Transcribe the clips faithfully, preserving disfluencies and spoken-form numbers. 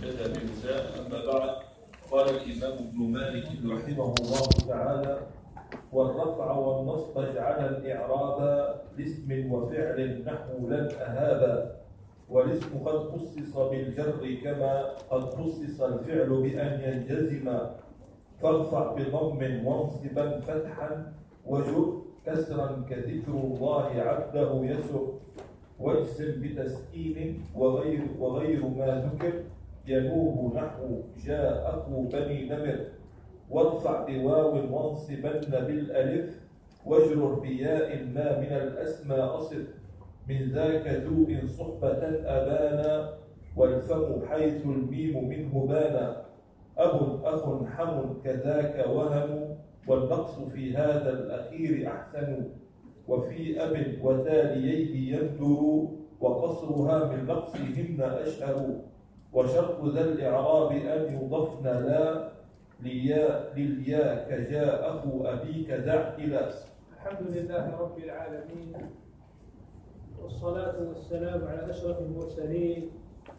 واهتدى بهداه. أما بعد، قال الإمام ابن مالك رحمه الله تعالى: والرفع والنصب اجعل الإعراب لاسم وفعل نحو لن أهابا، والاسم قد خصص بالجر كما قد خصص الفعل بأن ينجزم، فارفع بضم وانصبا فتحا وجر كسرا كذكر الله عبده يسر، واجزم بتسكين وغير, وغير ما ذكر ينوب نحو جاء أخو بني نمر، وارفع بواو وانصبن بالألف واجرر بياء ما من الأسمى أصف، من ذاك ذو إن صحبة أبانا، والفم حيث الميم منه بانا، أب أخ حم كذاك وهم، والنقص في هذا الأخير أحسن، وفي أب وتاليه يندر، وقصرها من نقصهن أشهر، وشرط ذا الإعراب أن يضفن لا ليا لليا كجاء أخو أبيك دع إلى. الحمد لله رب العالمين، والصلاة والسلام على أشرف المرسلين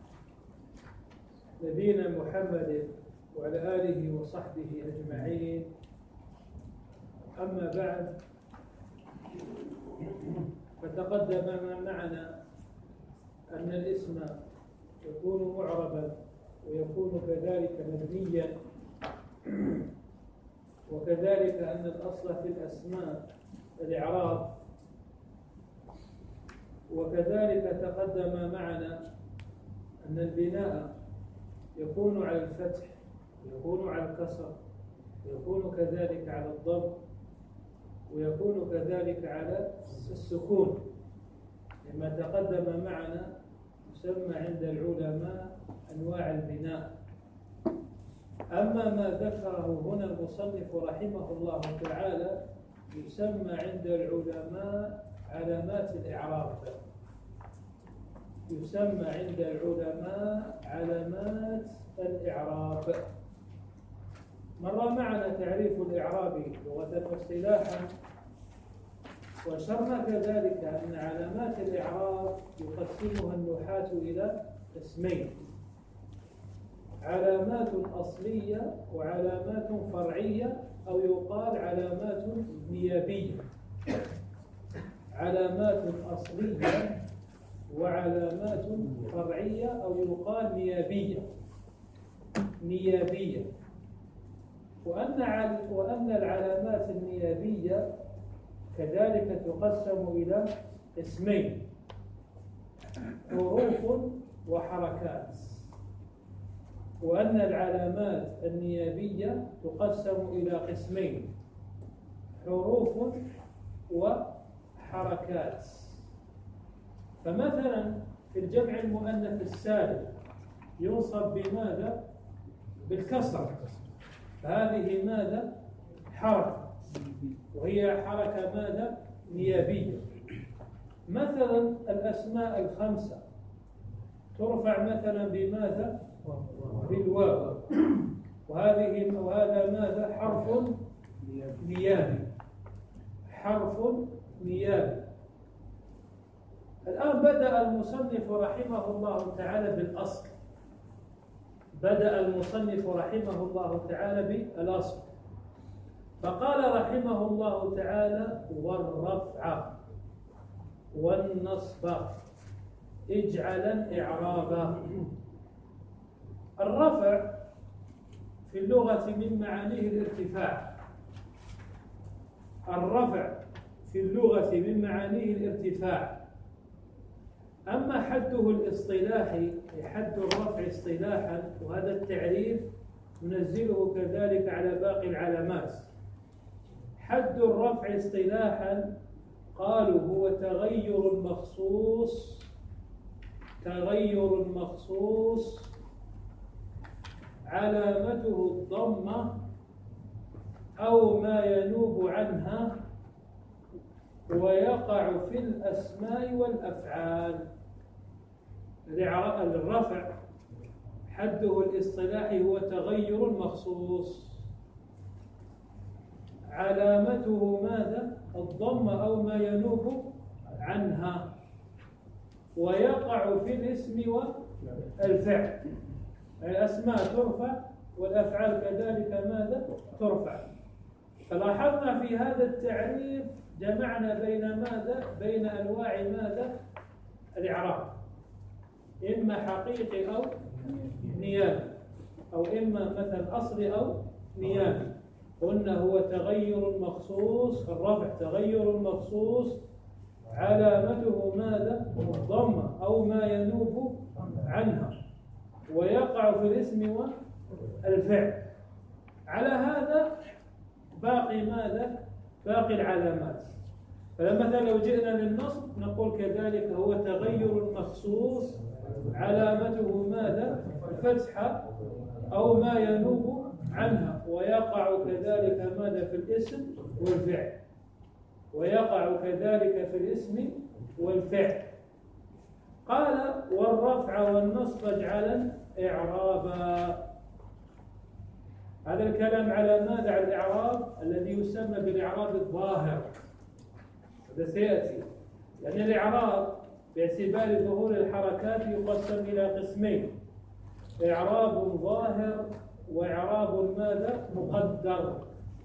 نبينا محمد وعلى آله وصحبه أجمعين. أما بعد، فتقدم معنا أن الاسم يكون معربا ويكون كذلك مبنيا، وكذلك أن الأصل في الأسماء الإعراب، وكذلك تقدم معنا أن البناء يكون على الفتح، يكون على الكسر، يكون كذلك على الضم، ويكون كذلك على السكون. لما تقدم معنا يسمى عند العلماء أنواع البناء. أما ما ذكره هنا المصنف رحمه الله تعالى يسمى عند العلماء علامات الإعراب، يسمى عند العلماء علامات الإعراب. مر معنا تعريف الإعراب لغة واصطلاحا، وشرنا كذلك أن علامات الإعراب يقسمها النحاة إلى قسمين: علامات أصلية وعلامات فرعية، أو يقال علامات نيابية. علامات أصلية وعلامات فرعية، أو يقال نيابية. نيابية وأن وأن العلامات النيابية كذلك تقسم إلى قسمين: حروف وحركات. وأن العلامات النيابية تقسم إلى قسمين: حروف وحركات. فمثلا في الجمع المؤنث السالم ينصب بماذا؟ بالكسر، هذه ماذا؟ حركة، وهي حركة ماذا؟ نيابية. مثلا الأسماء الخمسة ترفع مثلا بماذا؟ بالواو، وهذه وهذا ماذا؟ حرف نيابي، حرف نيابي. الآن بدأ المصنف رحمه الله تعالى بالأصل، بدأ المصنف رحمه الله تعالى بالأصل، فقال رحمه الله تعالى: والرفع والنصب اجعلا إعرابا. الرفع في اللغة من معانيه الارتفاع، الرفع في اللغة من معانيه الارتفاع. أما حده الاصطلاحي، حد الرفع اصطلاحا، وهذا التعريف ننزله كذلك على باقي العلامات. حد الرفع اصطلاحا قالوا هو تغير مخصوص، تغير مخصوص علامته الضمة أو ما ينوب عنها، ويقع في الأسماء والأفعال. الرفع حده الاصطلاحي هو تغير مخصوص علامته ماذا؟ الضمة أو ما ينوب عنها، ويقع في الاسم والفعل. الأسماء ترفع والأفعال كذلك ماذا؟ ترفع. فلاحظنا في هذا التعريف جمعنا بين ماذا؟ بين أنواع ماذا؟ الإعراب، إما حقيقي أو نيابي، أو إما مثلا أصلي أو نيابي. قلنا هو تغير مخصوص، الرفع تغير مخصوص علامته ماذا؟ الضمة أو ما ينوب عنها، ويقع في الاسم والفعل. على هذا باقي ماذا؟ باقي العلامات. فلما لو جئنا للنصب نقول كذلك هو تغير مخصوص علامته ماذا؟ الفتحة أو ما ينوب عنها، ويقع كذلك ماذا؟ في الاسم والفعل، ويقع كذلك في الاسم والفعل. قال والرفع والنصب اجعلا إعرابا. هذا الكلام على ماذا؟ على الإعراب الذي يسمى بالإعراب الظاهر، هذا سيأتي. لأن الإعراب باعتبار ظهور الحركات يقسم إلى قسمين: إعراب ظاهر وإعراب ماذا؟ مقدر.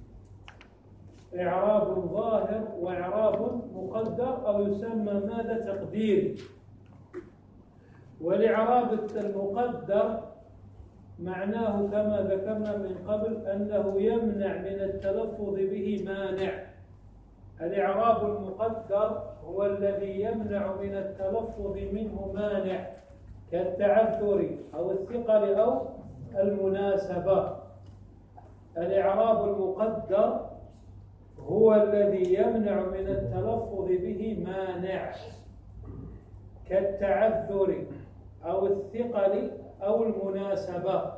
إعراب ظاهر وإعراب مقدر، أو يسمى ماذا؟ تقديري. والإعراب المقدر معناه كما ذكرنا من قبل أنه يمنع من التلفظ به مانع. الإعراب المقدر هو الذي يمنع من التلفظ منه مانع، كالتعذر أو الثقل أو المناسبة. الإعراب المقدر هو الذي يمنع من التلفظ به مانع، كالتعذر أو الثقل أو المناسبة.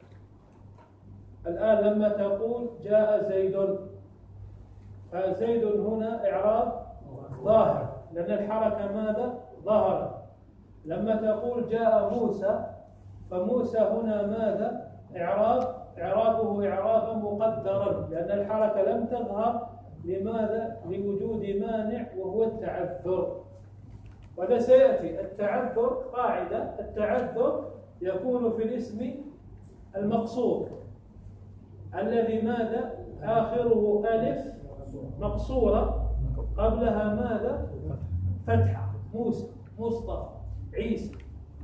الآن لما تقول جاء زيد، فزيد هنا إعراب ظاهر لأن الحركة ماذا؟ ظهرت. لما تقول جاء موسى، فموسى هنا ماذا؟ إعراب إعرابه إعرابا مقدرا لأن الحركة لم تظهر. لماذا؟ لوجود مانع وهو التعذر. وهذا سيأتي. التعذر قاعدة، التعذر يكون في الاسم المقصور الذي ماذا؟ آخره ألف مقصورة قبلها ماذا؟ فتحة. موسى، مصطفى، عيسى.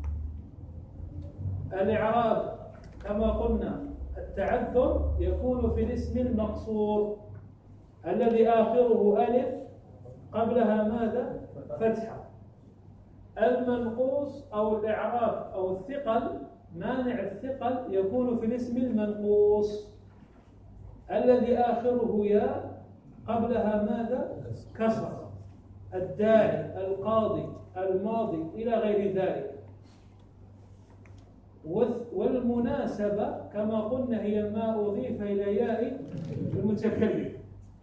الإعراب كما قلنا التعذر يكون في الاسم المقصور الذي آخره ألف قبلها ماذا؟ فتحة. المنقوص أو الإعراب أو الثقل، مانع الثقل يكون في الاسم المنقوص الذي آخره يا قبلها ماذا؟ كسر. الداعي، القاضي، الماضي إلى غير ذلك. والمناسبة كما قلنا هي ما أضيف إلى ياء المتكلم،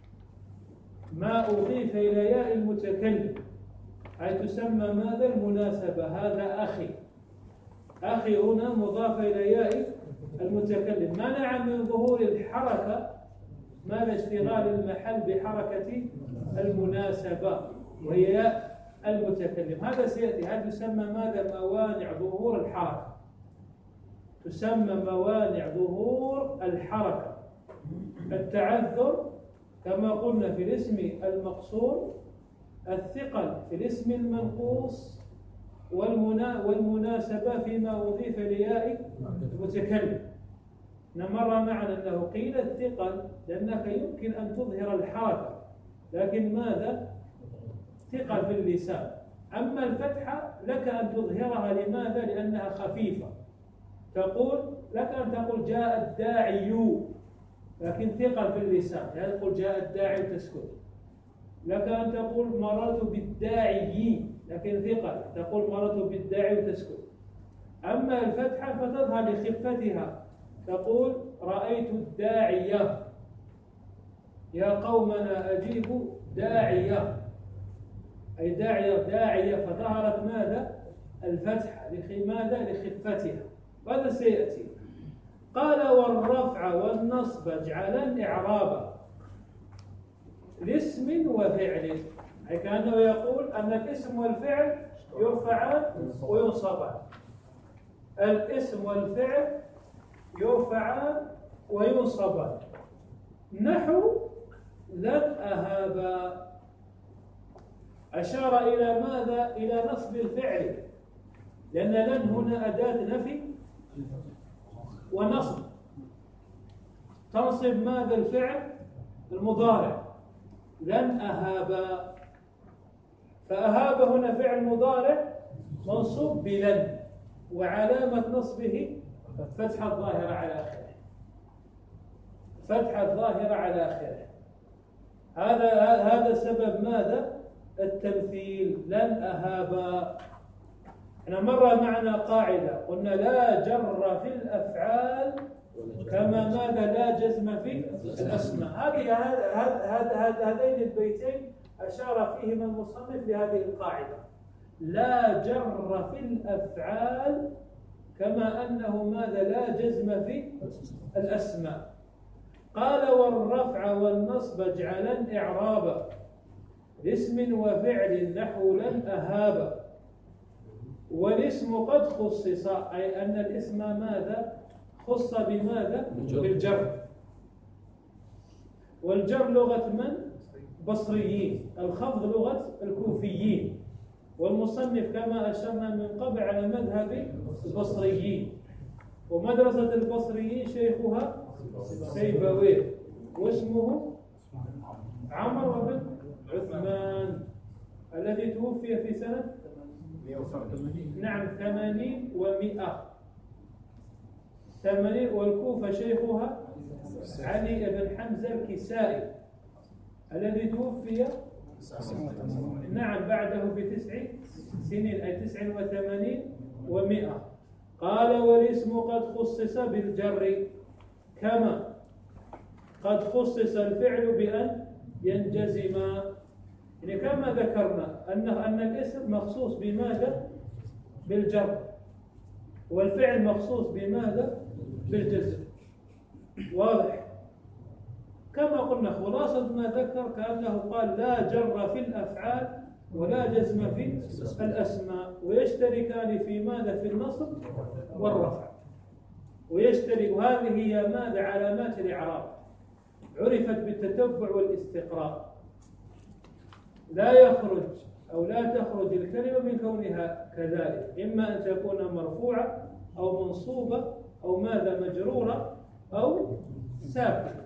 ما أضيف إلى ياء المتكلم أي تسمى ماذا؟ المناسبة. هذا أخي، أخي هنا مضاف إلى ياء المتكلم. منع من ظهور الحركة ماذا؟ اشتغال المحل بحركة المناسبة وهي ياء المتكلم. هذا سيأتي. هذا يسمى ماذا؟ موانع ظهور الحركة، تسمى موانع ظهور الحركة. التعذر كما قلنا في الاسم المقصور، الثقل في الاسم المنقوص، والمنا والمناسبة فيما أضيف لياء المتكلم. مر معنا أنه قيل الثقل لأنك يمكن أن تظهر الحركة لكن ماذا؟ ثقل في اللسان. أما الفتحة لك أن تظهرها. لماذا؟ لأنها خفيفة. تقول لك أن تقول جاء الداعي لكن ثقل في اللسان، يعني تقول جاء الداعي وتسكت. لك أن تقول مررت بالداعي لكن ثقل، تقول مررت بالداعي وتسكت. أما الفتحة فتظهر لخفتها، تقول رأيت الداعية، يا قومنا أجيبوا داعية، أي داعية داعية، فظهرت ماذا؟ الفتحة. لماذا؟ لخفتها. وهذا سيأتي. قال والرفع والنصب اجعلا إعرابا لاسم وفعل، أي كأنه يقول أن الاسم والفعل يرفعان وينصبان. الاسم والفعل يرفعان وينصبان. نحو لن أهابا، أشار إلى ماذا؟ إلى نصب الفعل، لأن لن هنا أداة نفي ونصب، تنصب ماذا؟ الفعل المضارع. لن أهابا، فأهاب هنا فعل مضارع منصوب بلن، وعلامة نصبه فتحة الظاهرة على آخره، فتحة الظاهرة على آخره. هذا هذا سبب ماذا؟ التمثيل. لن أهابا. احنا مر معنا قاعدة قلنا لا جر في الأفعال كما ماذا؟ لا جزم في الأسماء. هذه هذين البيتين أشار فيهما المصنف لهذه القاعدة، لا جر في الأفعال كما أنه ماذا؟ لا جزم في الأسماء. قال والرفع والنصب اجعلا إعرابا لاسم وفعل نحو لن أهابا. والاسم قد خصص، أي أن الاسم ماذا؟ خص بماذا؟ بالجر. والجر لغة من؟ بصريين. الخفض لغة الكوفيين. والمصنف كما أشرنا من قبل على مذهب البصريين، ومدرسة البصريين شيخها سيبويه، واسمه عمرو بن عثمان الذي توفي في سنة نعم ثمانين ومئة ثمانين. والكوفة شيخها علي بن حمزة الكسائي الذي توفي نعم بعده بتسع سنين، أي تسع وثمانين ومئة. قال والاسم قد خصص بالجر كما قد خصص الفعل بأن ينجزم. يعني كما ذكرنا أن أن الاسم مخصوص بماذا؟ بالجر، والفعل مخصوص بماذا؟ بالجزم. واضح؟ كما قلنا خلاصة ما ذكر كأنه قال لا جر في الأفعال ولا جزم في الأسماء، ويشتركان في ماذا؟ في النصب والرفع. ويشترك، وهذه هي ماذا؟ علامات الإعراب، عرفت بالتتبع والاستقراء. لا يخرج أو لا تخرج الكلمة من كونها كذلك، إما أن تكون مرفوعة أو منصوبة أو ماذا؟ مجرورة أو ساكنة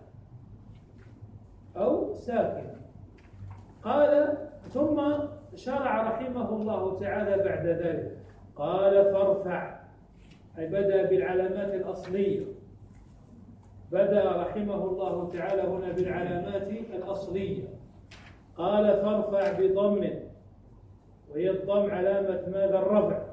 أو ساكنة. قال ثم شرع رحمه الله تعالى بعد ذلك قال فارفع، أي بدأ بالعلامات الأصلية. بدأ رحمه الله تعالى هنا بالعلامات الأصلية. قال فارفع بضم، وهي الضم علامة ماذا؟ الرفع.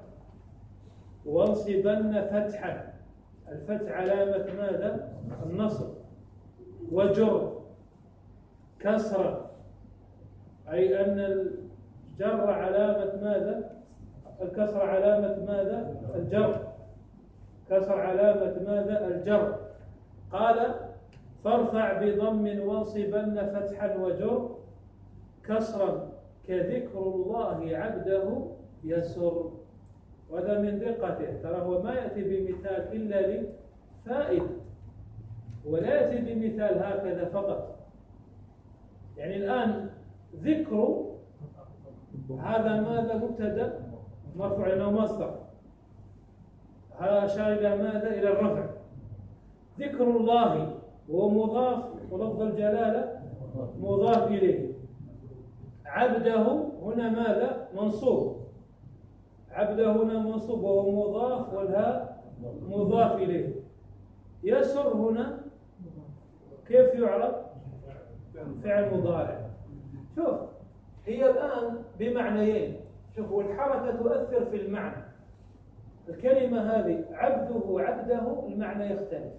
وانصبن فتحا، الفتح علامة ماذا؟ النصب. وجر كسرا، أي أن الجر علامة ماذا؟ الكسر علامة ماذا؟ الجر. كسر علامة ماذا؟ الجر. قال فارفع بضم وانصبن فتحا وجر كسرا كذكر الله عبده يسر. وهذا من دقته، ترى هو ما يأتي بمثال إلا لفائدة، ولا يأتي بمثال هكذا فقط. يعني الآن ذكر هذا ماذا؟ مبتدأ مرفوع لأنه مصدر، هذا أشار إلى ماذا؟ إلى الرفع. ذكر الله وهو مضاف، ولفظ الجلالة مضاف إليه. عبده هنا ماذا؟ منصوب. عبده هنا منصوب وهو مضاف، والهاء مضاف إليه. يسر هنا كيف يعرف؟ فعل مضارع. شوف هي الآن بمعنيين. شوفوا الحركة تؤثر في المعنى. الكلمة هذه عبده عبده المعنى يختلف.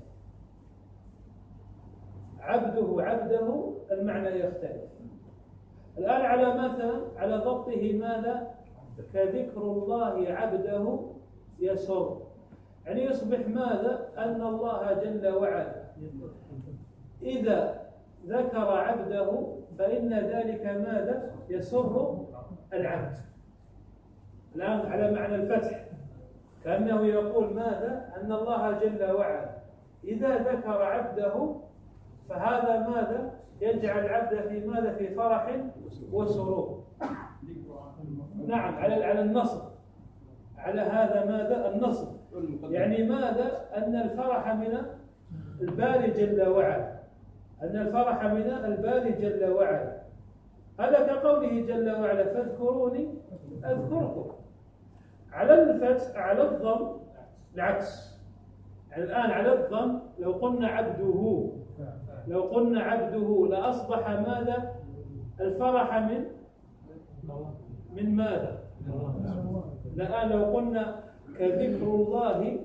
عبده عبده المعنى يختلف. الآن على مثلا على ضبطه ماذا؟ كذكر الله عبده يسر، يعني يصبح ماذا؟ أن الله جل وعلا إذا ذكر عبده فإن ذلك ماذا؟ يسر العبد. الآن على معنى الفتح. كأنه يقول ماذا؟ أن الله جل وعلا إذا ذكر عبده فهذا ماذا؟ يجعل العبد في ماذا؟ في فرح وسرور. نعم، على على النصب، على هذا ماذا؟ النصب. يعني ماذا؟ أن الفرح من الباري جل وعلا، أن الفرح من الباري جل وعلا. هذا كقوله جل وعلا فاذكروني أذكركم. على الفتح على الضم العكس. يعني الآن على الضم لو قلنا عبده، لو قلنا عبده لأصبح ماذا؟ الفرح من من ماذا؟ الآن لو قلنا كذكر الله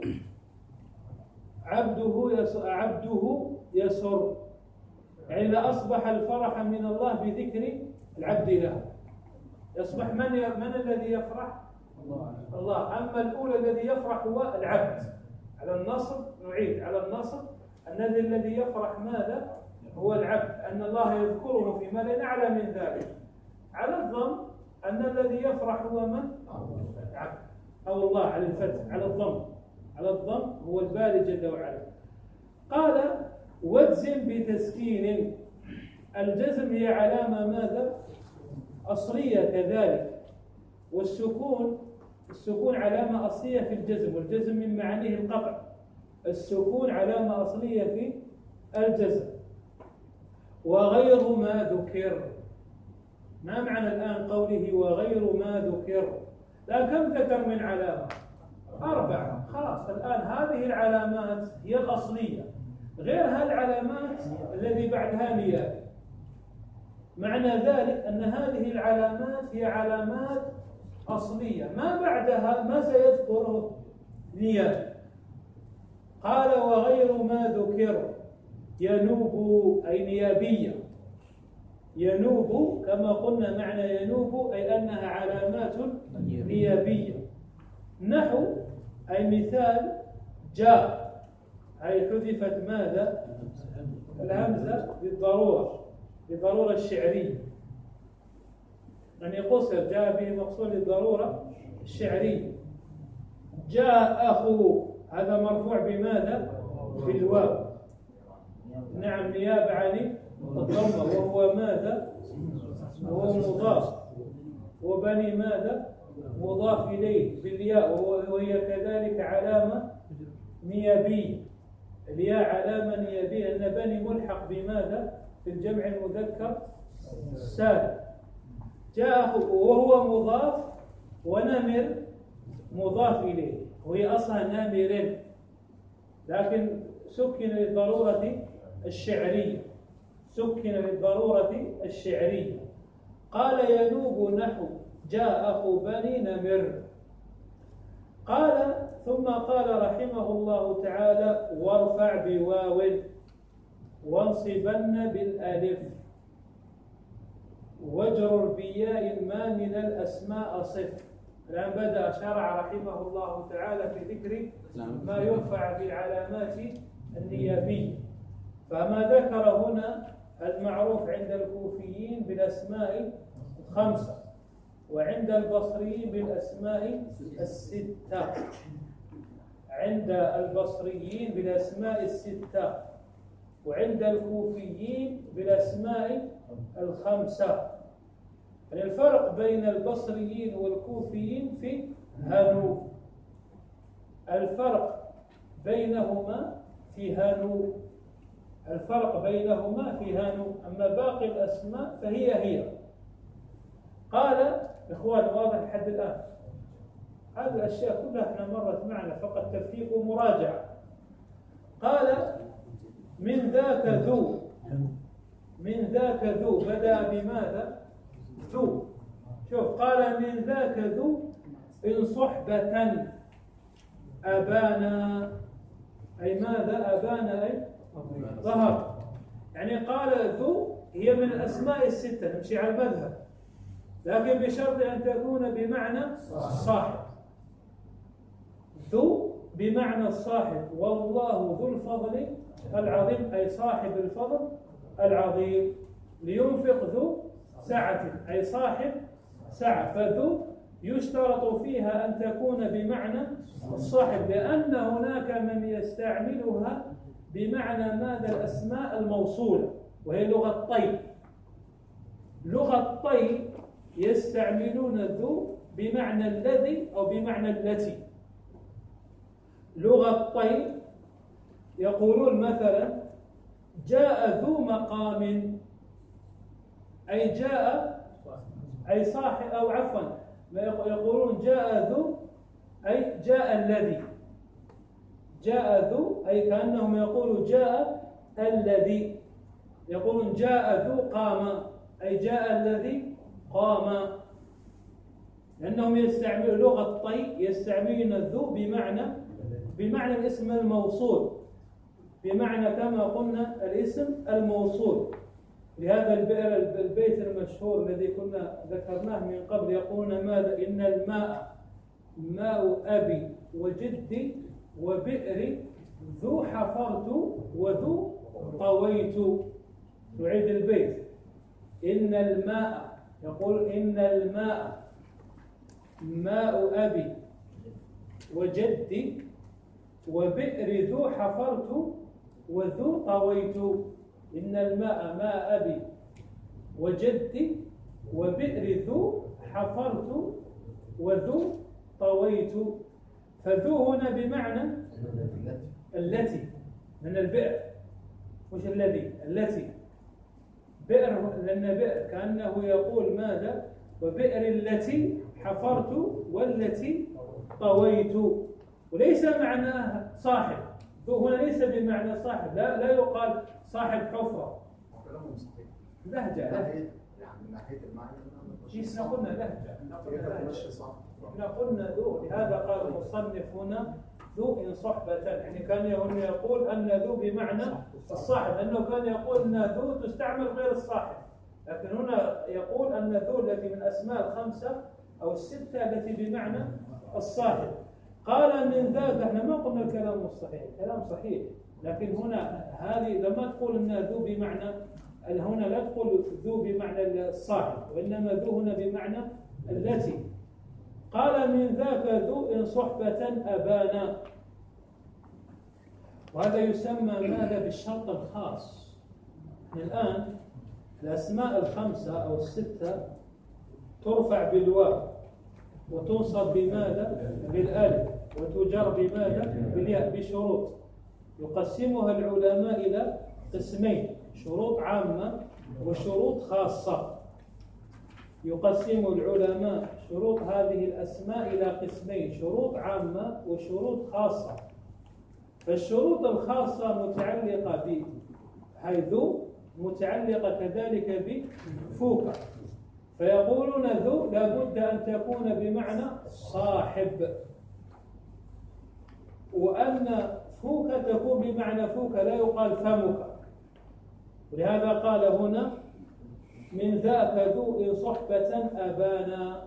عبده يسر، عبده يسر، يعني لأصبح الفرح من الله بذكر العبد له. يصبح من من الذي يفرح؟ الله. أما الأولى الذي يفرح هو العبد. على النصب نعيد على النصب الذي الذي يفرح ماذا؟ هو العبد، أن الله يذكره فيما لا نعلم من ذلك. على الضم أن الذي يفرح هو من؟ العبد أو الله. على الفتح على الضم، على الضم هو الباري جل وعلا. قال واجزم بتسكين. الجزم هي علامة ماذا؟ أصلية كذلك، والسكون السكون علامة أصلية في الجزم، والجزم من معانيه القطع. السكون علامة أصلية في الجزم. وغير ما ذكر. ما معنى الآن قوله وغير ما ذكر؟ لا، كم ذكر من علامة؟ أربعة. خلاص الآن هذه العلامات هي الأصلية، غير هالعلامات الذي بعدها نيابة. معنى ذلك أن هذه العلامات هي علامات أصلية، ما بعدها ما سيذكره نيابة. قال وغير ما ذكر ينوب أي نيابية. ينوب كما قلنا معنى ينوب أي أنها علامات نيابية. نحو أي مثال جاء أي حذفت ماذا؟ الهمزة بالضرورة، بالضرورة الشعرية، أن يقصر جاء به مقصود للضرورة الشعرية. جاء أخو هذا مرفوع بماذا؟ بالواو. نعم، نيابة عن الضمة، وهو ماذا؟ وهو مضاف. وبني ماذا؟ مضاف إليه بالياء، وهي كذلك علامة نيابية. الياء علامة نيابية، أن بني ملحق بماذا؟ في الجمع المذكر السالم. جاء وهو مضاف، ونمر مضاف إليه، وهي أصلا نامر، لكن سكن للضرورة الشعرية، سكن للضرورة الشعرية. قال ينوب نحو جاء أخو بني نمر. قال ثم قال رحمه الله تعالى وارفع بواو وانصبن بالالف واجرر بياء ما من الاسماء صف. الان بدا شرع رحمه الله تعالى في ذكر ما يرفع بالعلامات النيابيه. فما ذكر هنا المعروف عند الكوفيين بالاسماء الخمسه، وعند البصريين بالاسماء السته. عند البصريين بالاسماء السته، وعند الكوفيين بالاسماء الخمسه. يعني الفرق بين البصريين والكوفيين في هانو، الفرق بينهما في هانو، الفرق بينهما في هانو. اما باقي الاسماء فهي هي. قال اخوان واضح لحد الان؟ هذه الاشياء كلها احنا مرت معنا، فقط تفكيك ومراجعه. قال من ذاك ذو، من ذاك ذو بدا بماذا؟ ذو. شوف قال من ذاك ذو إن صحبة أبانا، أي ماذا؟ أبانا أي ظهر. يعني قال ذو هي من الأسماء الستة، نمشي على المذهب، لكن بشرط أن تكون بمعنى الصاحب. ذو بمعنى الصاحب، والله ذو الفضل العظيم، أي صاحب الفضل العظيم. لينفق ذو سعة أي صاحب سعة، فذو يشترط فيها أن تكون بمعنى الصاحب، لأن هناك من يستعملها بمعنى ماذا؟ الأسماء الموصولة، وهي لغة طي. لغة طي يستعملون ذو بمعنى الذي أو بمعنى التي. لغة طي يقولون مثلا جاء ذو مقام، أي جاء أي صاحب، أو عفوا يقولون جاء ذو أي جاء الذي. جاء ذو أي كأنهم يقولوا جاء الذي. يقولون جاء ذو قام أي جاء الذي قام، لأنهم يستعملون لغة طي يستعملون الذو بمعنى بمعنى الاسم الموصول، بمعنى كما قلنا الاسم الموصول. لهذا البيت المشهور الذي كنا ذكرناه من قبل يقولون ماذا؟ إن الماء ماء أبي وجدي وبئر ذو حفرت وذو طويت. نعيد البيت. إن الماء، يقول إن الماء ماء أبي وجدي وبئر ذو حفرت وذو طويت. إن الماء ماء أبي وجدي وبئر ذو حفرت وذو طويت. فذو هنا بمعنى التي من البئر، مش الذي، التي. بئر، لأن بئر كأنه يقول ماذا؟ وبئر التي حفرت والتي طويت. وليس معناه صاحب. ذو هنا ليس بمعنى صاحب، لا لا يقال صاحب حفرة. لهجة لهجة من ناحية المعنى ايش قلنا لهجة؟ احنا قلنا ذو، لهذا قال المصنف هنا ذو إن صحبة، يعني كان يقول أن ذو بمعنى الصاحب، لأنه كان يقول أن ذو تستعمل غير الصاحب، لكن هنا يقول أن ذو التي من أسماء الخمسة أو الستة التي بمعنى الصاحب. قال من ذاك، احنا ما قلنا الكلام الصحيح، الكلام صحيح، لكن هنا هذه لما تقول أن ذو بمعنى، هنا لا تقول ذو بمعنى الصاحب، وإنما ذو هنا بمعنى التي. قال من ذاك ذو إن صحبة أبانا. وهذا يسمى ماذا؟ بالشرط الخاص. الآن الأسماء الخمسة أو الستة ترفع بالواو وتنصب بماذا؟ بالألف، وتجر بماذا؟ بالياء، بشروط يقسمها العلماء إلى قسمين: شروط عامة وشروط خاصة. يقسم العلماء شروط هذه الأسماء إلى قسمين: شروط عامة وشروط خاصة. فالشروط الخاصة متعلقة ب حيث متعلقة كذلك بفوك، فيقولون ذو لابد أن تكون بمعنى صاحب، وأن فوك تكون بمعنى فوك، لا يقال فمك. ولهذا قال هنا من ذاك ذو إن صحبة أبانا.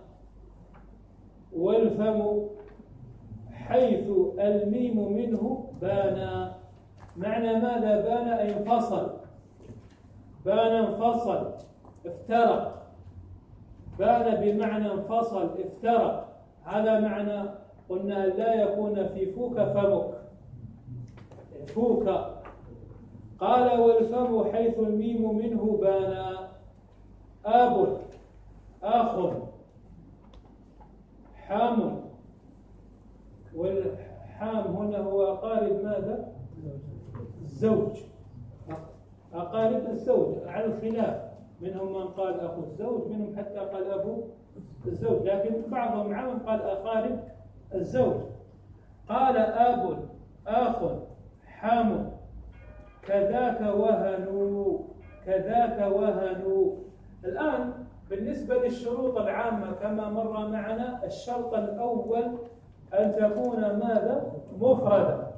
والفم حيث الميم منه بانا. معنى ماذا بان؟ أي انفصل. بان انفصل، افترق. بان بمعنى انفصل، افترق. هذا معنى قلنا لا يكون في فوك فمك، فوك. قال والفم حيث الميم منه بانا. آب آخ حام. والحام هنا هو أقارب ماذا؟ الزوج، أقارب الزوج على الخلاف، منهم من قال أخو الزوج، منهم حتى قال أبو الزوج، لكن بعضهم عام قال أقارب الزوج. قال آب آخ حام كذاك وهنوا. كذاك وهنوا. الآن بالنسبة للشروط العامة كما مر معنا، الشرط الأول أن تكون ماذا؟ مفردة،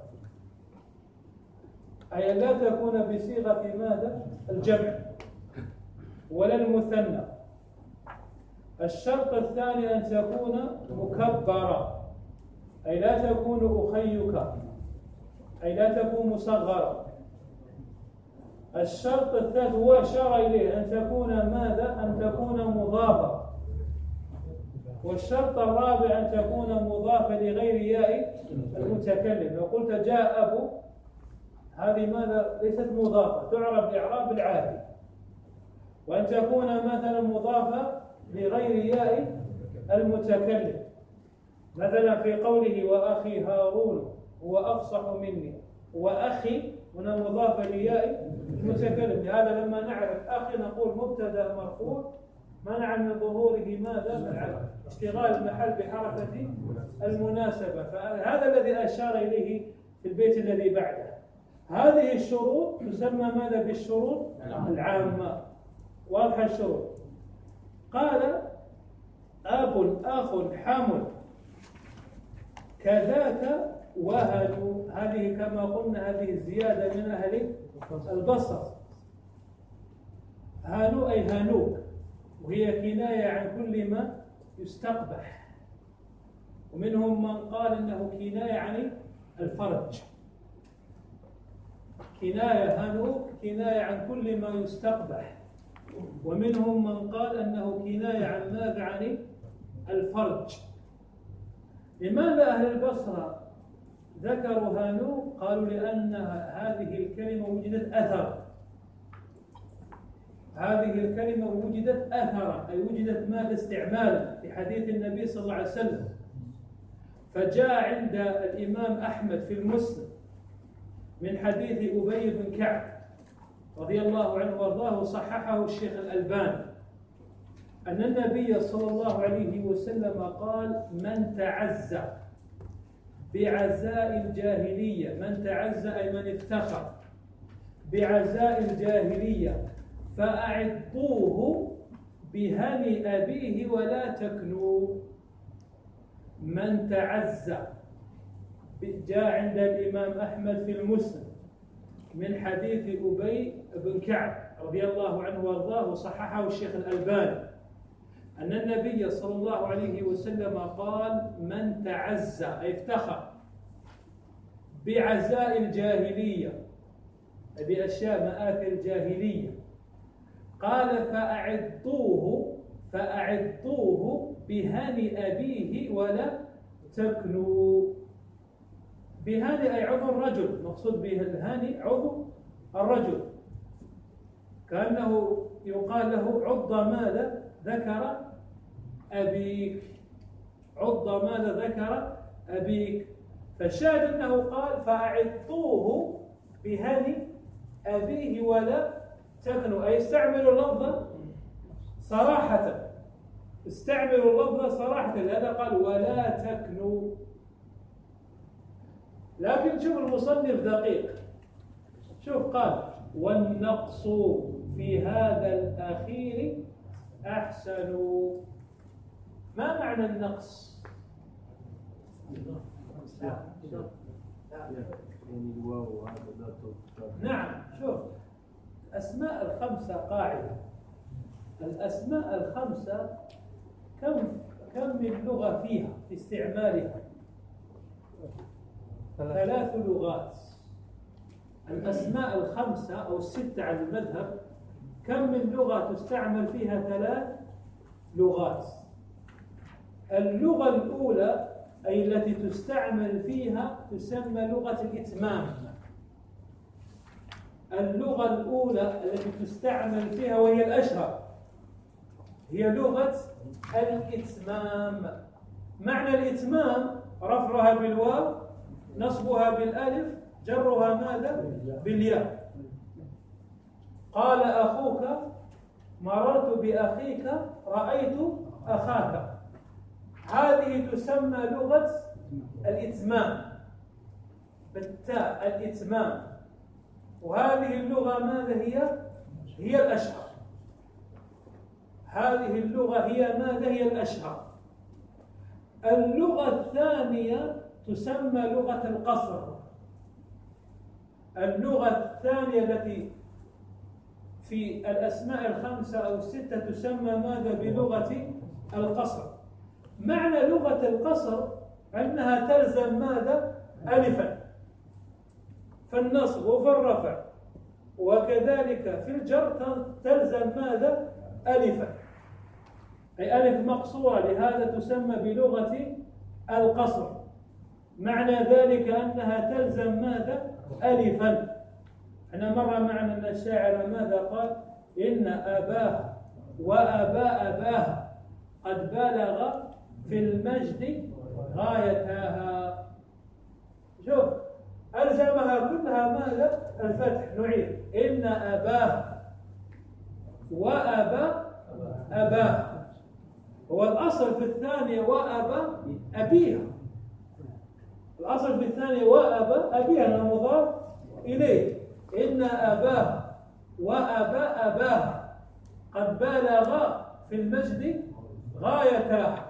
أي لا تكون بصيغة ماذا؟ الجمع ولا المثنى. الشرط الثاني أن تكون مكبرة، أي لا تكون أخيك، أي لا تكون مصغرة. الشرط الثالث هو أشار إليه أن تكون ماذا؟ أن تكون مضافة، والشرط الرابع أن تكون مضافة لغير ياء المتكلم. لو قلت جاء أبو، هذه ماذا؟ ليست مضافة، تعرف إعراب العادي. وأن تكون مثلا مضافة لغير ياء المتكلم، مثلا في قوله وأخي هارون هو أفصح مني، وأخي هنا مضافة لياء المتكلم. لهذا لما نعرف أخي نقول مبتدأ مرفوع منع من ظهوره ماذا؟ اشتغال المحل بحركة المناسبة. فهذا الذي أشار إليه في البيت الذي بعده. هذه الشروط تسمى ماذا؟ بالشروط العامة. واضح الشروط. قال أب أخ حمل كذاك وهل. هذه كما قلنا هذه الزيادة من أهل البصر. هانو أي هانوك، وهي كناية عن كل ما يستقبح. ومنهم من قال إنه كناية عن الفرج. كناية هانوك كناية عن كل ما يستقبح. ومنهم من قال أنه كناية عن ماذا؟ عن الفرج. لماذا أهل البصرة ذكروا هانوك؟ قالوا لأن هذه الكلمة وجدت أثرا. هذه الكلمة وجدت أثرا أي وجدت ماذا؟ استعمالا في حديث النبي صلى الله عليه وسلم. فجاء عند الإمام أحمد في المسند من حديث أبي بن كعب رضي الله عنه وارضاه، صححه الشيخ الألباني، أن النبي صلى الله عليه وسلم قال من تعزى بعزاء الجاهلية، من تعزى أي من افتخر بعزاء الجاهلية فأعطوه بهني أبيه ولا تكنوا. من تعزى جاء عند الإمام أحمد في المسند من حديث أبي بن كعب رضي الله عنه وارضاه، وصححه الشيخ الألباني، أن النبي صلى الله عليه وسلم قال من تعزى أي افتخر بعزاء الجاهلية، بأشياء مآكل الجاهلية، قال فأعطوه فأعطوه بهني أبيه ولا تكنوا. بهني أي عضو الرجل، مقصود به الهاني عضو الرجل، كأنه يقال له عض ماذا؟ ذكر أبيك، عض ماذا؟ ذكر أبيك. فالشاهد أنه قال فأعطوه بهني أبيه ولا تكنوا، أي استعملوا اللفظ صراحة، استعملوا اللفظ صراحة. لهذا قال ولا تكنوا. لكن شوف المصنف دقيق، شوف قال والنقص في هذا الأخير أحسن. ما معنى النقص؟ نعم، شوف أسماء الخمسة قاعدة. الأسماء الخمسة كم كم من لغة فيها في استعمالها؟ ثلاث لغات. الأسماء الخمسة أو الستة على المذهب كم من لغة تستعمل فيها؟ ثلاث لغات. اللغة الأولى أي التي تستعمل فيها تسمى لغة الإتمام. اللغة الأولى التي تستعمل فيها وهي الأشهر هي لغة الإتمام. معنى الإتمام رفعها بالواو، نصبها بالألف، جرها ماذا؟ بالياء. قال أخوك مررت بأخيك رأيت أخاك. هذه تسمى لغة الإتمام بالتاء، الإتمام. وهذه اللغة ماذا هي؟ هي الأشهر. هذه اللغة هي ماذا؟ هي الأشهر. اللغة الثانية تسمى لغة القصر. اللغة الثانية التي في الأسماء الخمسة أو الستة تسمى ماذا؟ بلغة القصر. معنى لغة القصر أنها تلزم ماذا؟ ألفا في النصب وفي الرفع، وكذلك في الجر تلزم ماذا؟ ألفا. أي ألف مقصورة، لهذا تسمى بلغة القصر. معنى ذلك أنها تلزم ماذا؟ ألفا. أنا مر معنا أن الشاعر ماذا قال؟ إن أباها وأبا أباها قد بلغ في المجد غايتها. شوف، ألزمها كلها ماذا؟ الفتح. نعيد: إن أباها وأبا أباها. هو الأصل في الثانية وأبا أبيها، الأصل في الثانية وأبا أبيها أنا مضاف إليه. إن أباها وأبا أباها قد بلغ في المجد غايتها،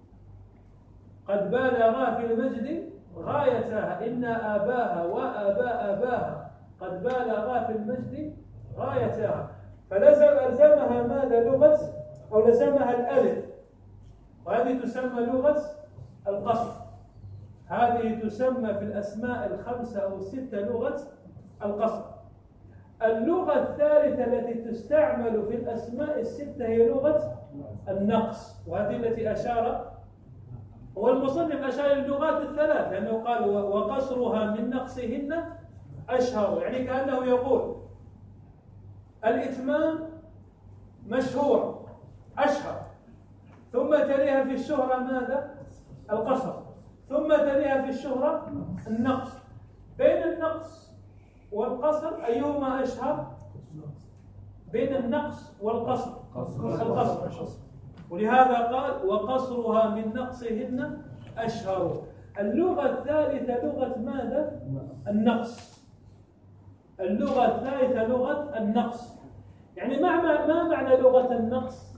قد بلغ في المجد غايتها. إن أباها وأبا أباها قد بلغ في المجد غايتها. فلزم ألزمها ماذا؟ لغة، أو لزمها الألف، وهذه تسمى لغة القصر. هذه تسمى في الأسماء الخمسة أو الستة لغة القصر. اللغة الثالثة التي تستعمل في الأسماء الستة هي لغة النقص، وهذه التي أشار والمصنف أشار اللغات الثلاث، لأنه قال وقصرها من نقصهن أشهر، يعني كأنه يقول الإتمام مشهور أشهر، ثم تليها في الشهرة ماذا؟ القصر، ثم تليها في الشهرة النقص. بين النقص والقصر أيهما أشهر؟ بين النقص والقصر القصر، ولهذا قال وقصرها من نقصهن أشهر. اللغة الثالثة لغة ماذا؟ النقص. اللغة الثالثة لغة النقص. يعني ما ما معنى لغة النقص؟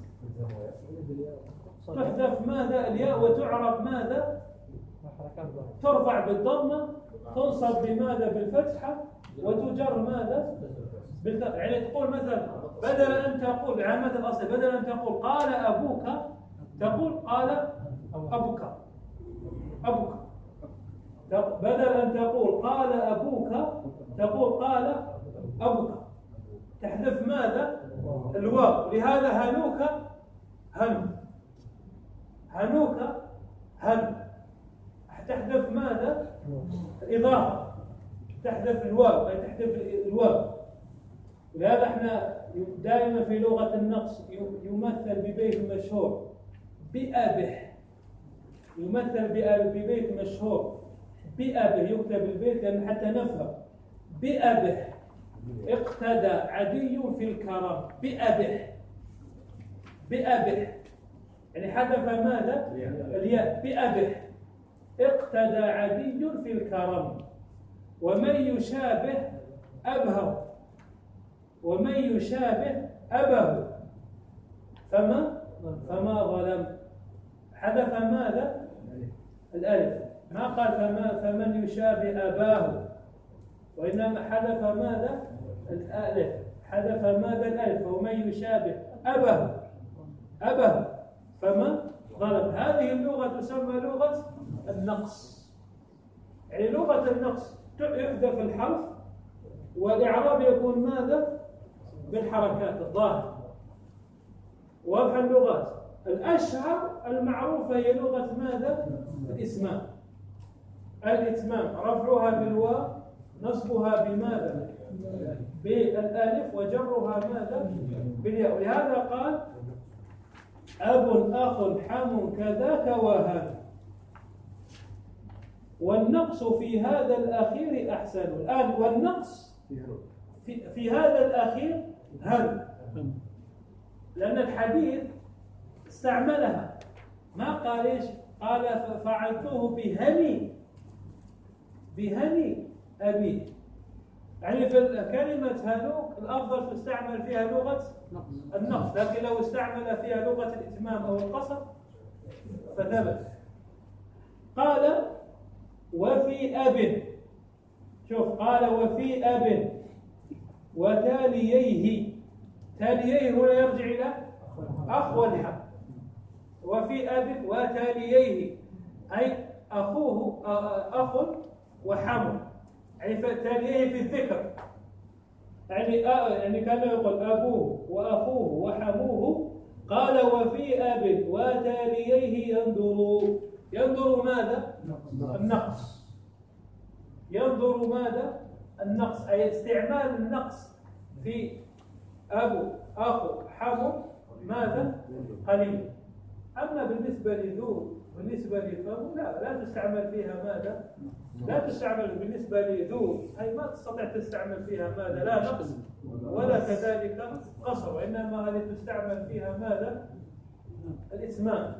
تحذف ماذا؟ الياء، وتعرب ماذا؟ ترفع بالضمة، تنصب بماذا؟ بالفتحة، وتجر ماذا؟ بالكسر. يعني تقول مثلا بدل أن تقول عامة الأصل، بدل أن تقول قال أبوك تقول قال أبوك أبوك. بدل أن تقول قال أبوك تقول قال أبوك. تحذف ماذا؟ الواو. لهذا هنوك هن، هنوك هن. تحذف ماذا؟ الإضافة، تحذف الواو، أي تحذف الواو. ولهذا احنا دائما في لغة النقص يمثل ببيت مشهور بأبه، يمثل ببيت مشهور بأبه، يكتب البيت لأن حتى نفهم. بأبه اقتدى عدي في الكرم، بأبه بأبه يعني حذف ماذا؟ الياء. بأبه اقتدى عدي في الكرم، ومن يشابه أبه، ومن يشابه أبه فما فما ظلم. حذف ماذا؟ الألف. ما قال فما فمن يشابه أباه، وإنما حذف ماذا؟ الألف. حذف ماذا؟ الألف. ومن يشابه أبه أبه فما ظلم. هذه اللغة تسمى لغة النقص. يعني لغة النقص يحذف الحرف، والإعراب يكون ماذا؟ بالحركات الظاهرة. واضح اللغات. الأشهر المعروفة هي لغة ماذا؟ الإسماء. الإتمام رفعها بالواو، نصبها بماذا؟ بالألف، وجرها ماذا؟ بالياء. ولهذا قال أب أخ حم كذاك وهن، والنقص في هذا الأخير أحسن. الآن والنقص في, في هذا الأخير هل، لأن الحديث استعملها، ما قال إيش؟ قال فعلته بهني بهني أبيه. يعني في كلمة هنوك الأفضل تستعمل فيها لغة النقص، لكن لو استعمل فيها لغة الإتمام أو القصر فثبت. قال وفي أب، شوف قال وفي أب وتاليه، تاليه هنا يرجع إلى أخ والحم. وفي أب وتاليه أي أخوه أخ وحم، يعني تاليه في الذكر. يعني يعني كان يقول أبوه وأخوه وحموه قال وفي أب وتاليه ينظر. ينظر ماذا؟ النقص. ينظر ماذا؟ النقص، أي استعمال النقص في أبو أخو حمو ماذا؟ قليل. أما بالنسبة لذو بالنسبة لفم لا لا تستعمل فيها ماذا؟ لا تستعمل بالنسبة لذو، هي ما تستطيع تستعمل فيها ماذا؟ لا نقص ولا كذلك قصر، وإنما هذه تستعمل فيها ماذا؟ الإتمام.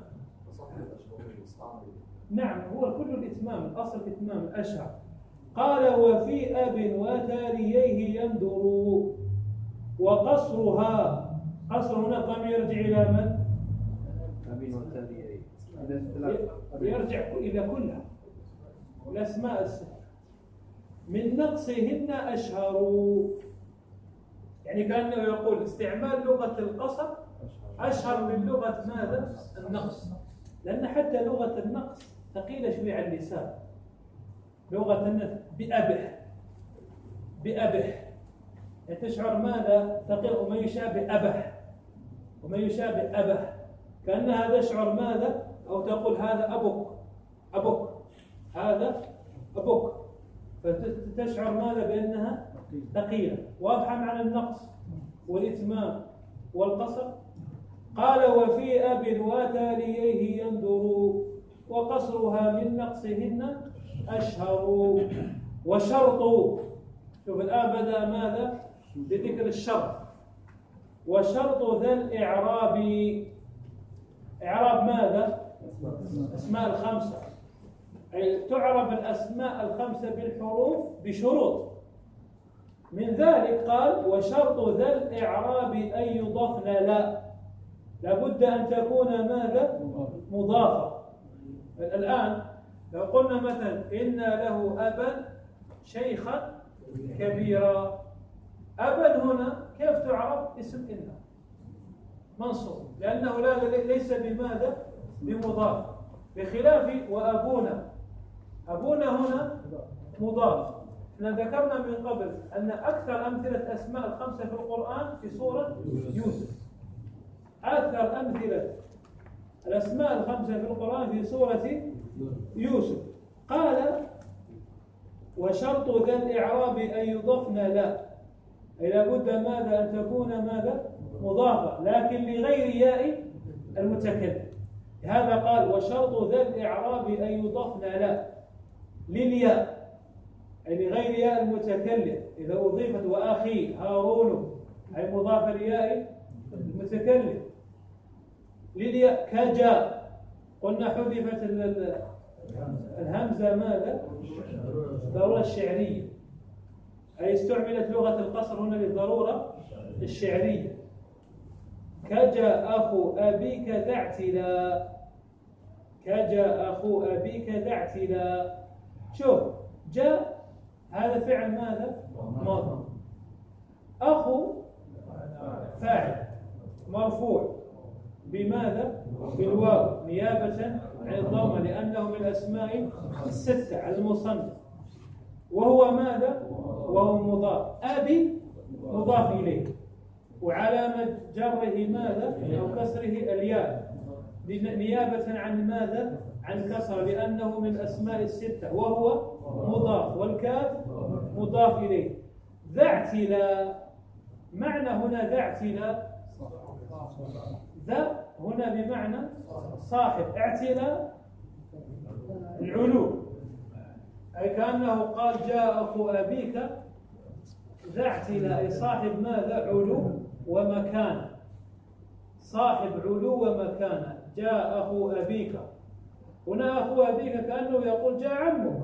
نعم، هو كل الإتمام، الأصل إتمام الأشهر. قال وفي أب وتاليه يندر. وقصرها، قصر هنا الضمير يرجع إلى من؟ أبي وتاليه يرجع إلى كلها الأسماء الستة. من نقصهن أشهر، يعني كأنه يقول استعمال لغة القصر أشهر من لغة ماذا؟ النقص، لأن حتى لغة النقص ثقيلة شوي على اللسان. لغة النقص بأبه بأبه يعني تشعر ماذا؟ ثقيل. وما يشابه أبه وما يشابه أبه، كأنها تشعر ماذا؟ أو تقول هذا أبوك أبوك هذا أبوك، فتشعر ماذا؟ بأنها ثقيلة. واضحة معنى النقص والإتمام والقصر. قال وفي أب وتاليه يندر. وقصرها من نقصهن أشهر. وشرط، شوف الآن بدأ ماذا؟ بذكر الشرط. وشرط ذا الإعراب، إعراب ماذا؟ أسماء الخمسة، أي تعرب الأسماء الخمسة بالحروف بشروط. من ذلك قال وشرط ذا الإعراب أن يضفن لا، لابد أن تكون ماذا؟ مضافة. الآن لو قلنا مثلا إن له أبا شيخا كبيرا، أبا هنا كيف تعرب؟ اسم إن منصوب، لأنه لا ليس بماذا؟ بمضاف، بخلاف وأبونا. أبونا هنا مضاف. احنا ذكرنا من قبل أن أكثر أمثلة أسماء الخمسة في القرآن في سورة يوسف. أكثر أمثلة الأسماء الخمسة في القرآن في سورة يوسف. قال وشرط ذا الإعراب أن يضفن لا، أي لابد ماذا؟ أن تكون ماذا؟ مضافة، لكن لغير ياء المتكلم. هذا قال وشرط ذا الإعراب أن يضفن لا للياء، أي لغير ياء المتكلم. إذا أضيفت وأخي هارون أي مضافة لياء المتكلم. للياء كجاء، قلنا حذفت الهمزة ماذا؟ الضرورة الشعرية، أي استعملت لغة القصر هنا للضرورة الشعرية. كجاء أخو أبيك ذا اعتلاء. كجاء أخو أبيك ذا اعتلاء. شوف جاء هذا فعل ماذا؟ ماضي. أخو فاعل مرفوع بماذا؟ بالواو نيابة عن الضمة، لأنه من الأسماء الستة على المصنف. وهو ماذا؟ وهو مضاف. أبي مضاف إليه، وعلامة جره ماذا؟ أو كسره الياء نيابة عن ماذا؟ عن كسر، لأنه من الأسماء الستة. وهو مضاف، والكاف مضاف إليه. ذا اعتلاء، معنى هنا ذا اعتلاء، ذا هنا بمعنى صاحب، اعتلاء العلو، أي كأنه قال جاء أخو أبيك ذا اعتلاء، أي صاحب ماذا؟ علو ومكان، صاحب علو ومكان. جاء أخو أبيك، هنا أخو أبيك كأنه يقول جاء عمك،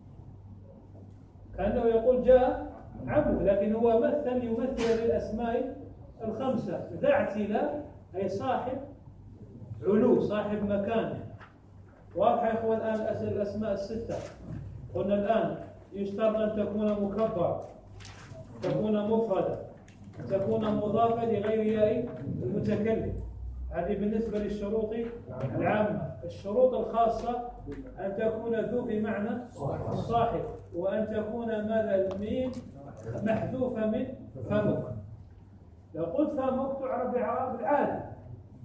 كأنه يقول جاء عمك، لكن هو مثل يمثل للأسماء الخمسة. ذا اعتلاء أي صاحب علو، صاحب مكان. واضح يا إخوان الآن الأسماء الستة؟ قلنا الآن يشترط أن تكون مكبرة، تكون مفردة، تكون مضافة لغير ياء المتكلم. هذه بالنسبة للشروط العامة. الشروط الخاصة أن تكون ذو بمعنى الصاحب، وأن تكون ماذا؟ الميم محذوفة من فمك. لو قلت فمك تعرف بإعراب العادي،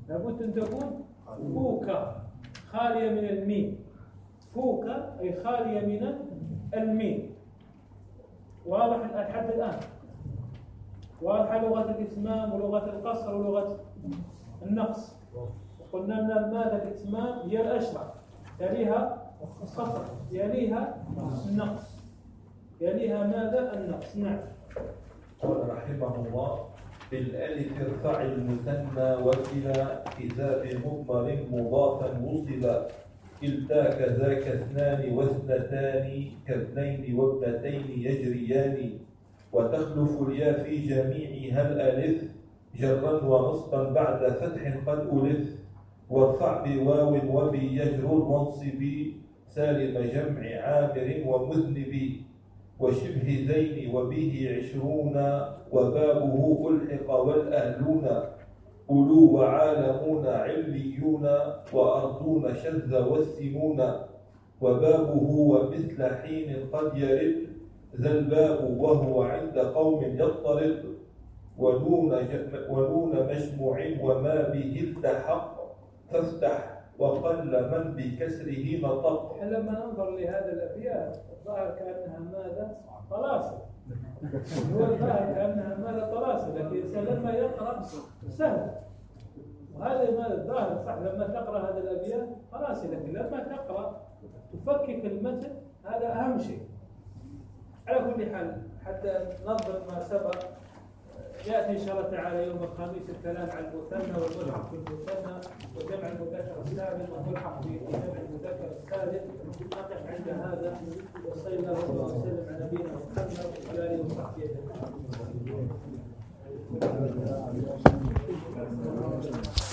لابد أن تكون فوكة خالية من الميم. فوكة أي خالية من الميم. واضح لحد الآن؟ واضحة لغة الإتمام ولغة القصر ولغة النقص. قلنا أن ماذا الإتمام هي الأشرف، يليها القصر، يليها النقص، يليها ماذا النقص. نعم. قال رحمه الله: بالألف ارفع المثنى وكلا إذا بمضمر مضافا وصلا، كلتا كذاك اثنان واثنتان كاثنين وابنتين يجريان، وتخلف الياء في جميعها الألف جرا ونصبا بعد فتح قد ألف، وارفع بواو وبيجر وانصبي سالم جمع عامر ومذنب، وشبه ذين وبه عشرون وبابه ألحق والأهلون، أولو وعالمون عليون وأرضون شذ والسنون، وبابه ومثل حين قد يرد ذا الباب وهو عند قوم يضطرد، ونون, ونون مجموع وما به التحق فافتح وقل من بكسره نطق. لما ننظر لهذا الأبيات الظاهر كأنها ماذا؟ طلاسم. هو الظاهر كأنها ماذا؟ طلاسم، لكن الإنسان لما يقرأ سهل. وهذا ما الظاهر صح، لما تقرأ هذا الأبيات خلاص، لكن لما تقرأ تفكك المتن هذا أهم شيء. على كل حال حتى نضبط ما سبق، يأتي إن شاء الله تعالى يوم الخميس الكلام عن المثنى والملحق في المثنى وجمع المذكر السالم والملحق في جمع المذكر السالم. نقف عند هذا، وصلى الله وسلم على نبينا محمد وعلى آله وصحبه أجمعين.